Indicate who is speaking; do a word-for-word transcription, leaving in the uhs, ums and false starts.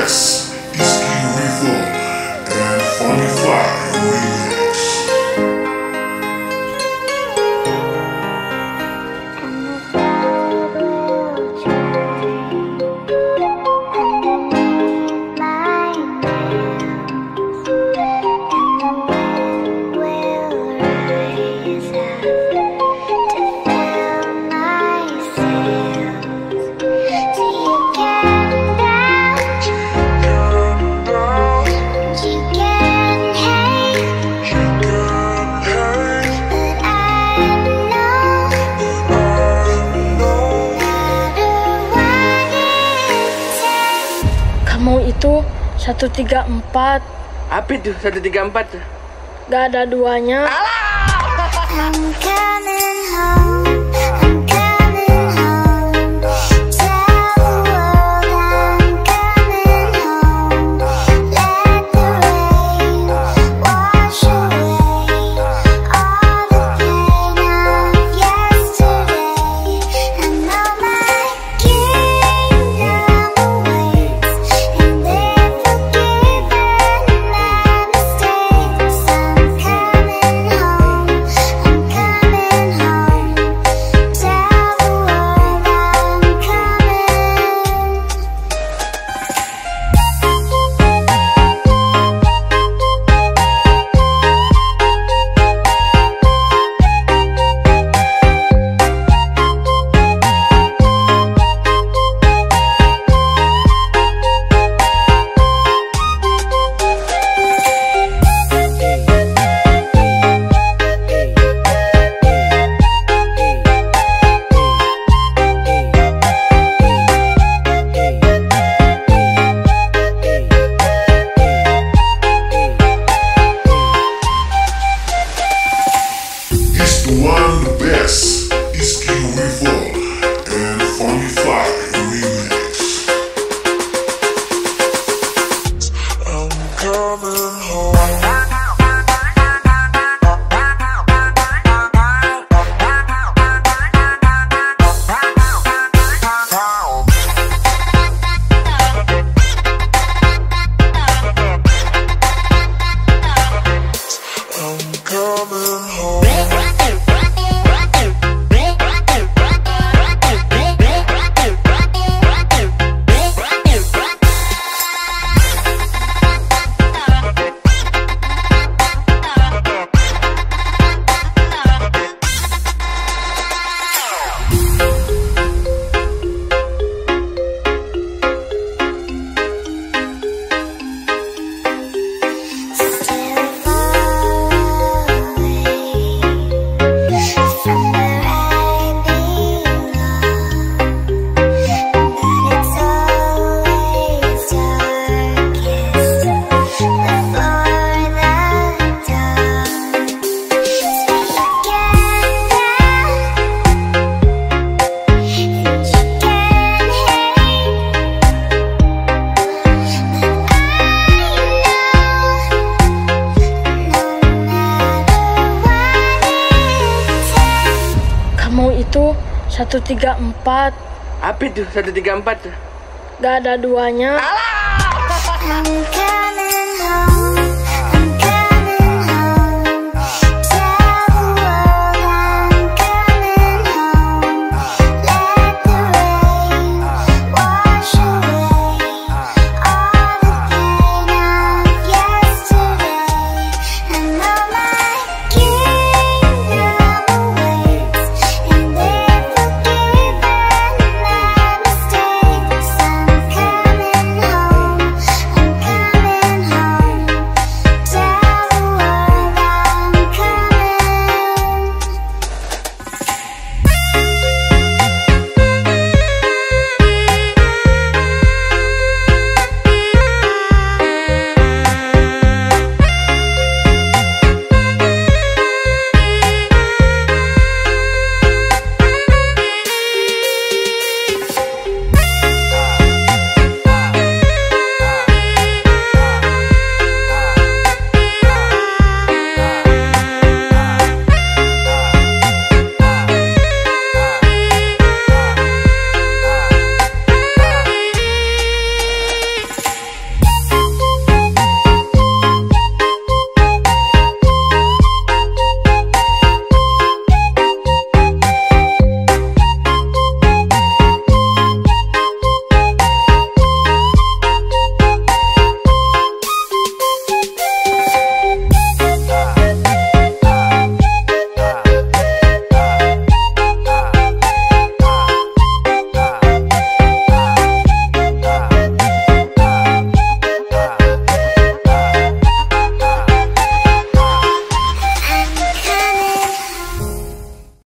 Speaker 1: best is King Rico and Funny Fly remix.
Speaker 2: Kamu itu satu tiga empat.
Speaker 3: Apa itu satu tiga empat?
Speaker 2: Gak ada duanya.
Speaker 4: I'm coming home, I'm coming home. Tell the world I'm coming home. Let the rain wash away all the pain of yesterday. I know my kingdom awaits, and they've forgiven my mistakes. I'm coming home, I'm coming home. Tell the world I'm coming.
Speaker 1: It's the one the best is King Rico and Funny Fly remix. I'm coming home. I'm coming home.
Speaker 4: Still far away from where I belong, but it's always darkest before the dawn. Speak again and you can
Speaker 2: Kamu itu satu tiga empat.
Speaker 3: Apa itu satu tiga empat?
Speaker 2: Gak ada duanya.
Speaker 4: I'm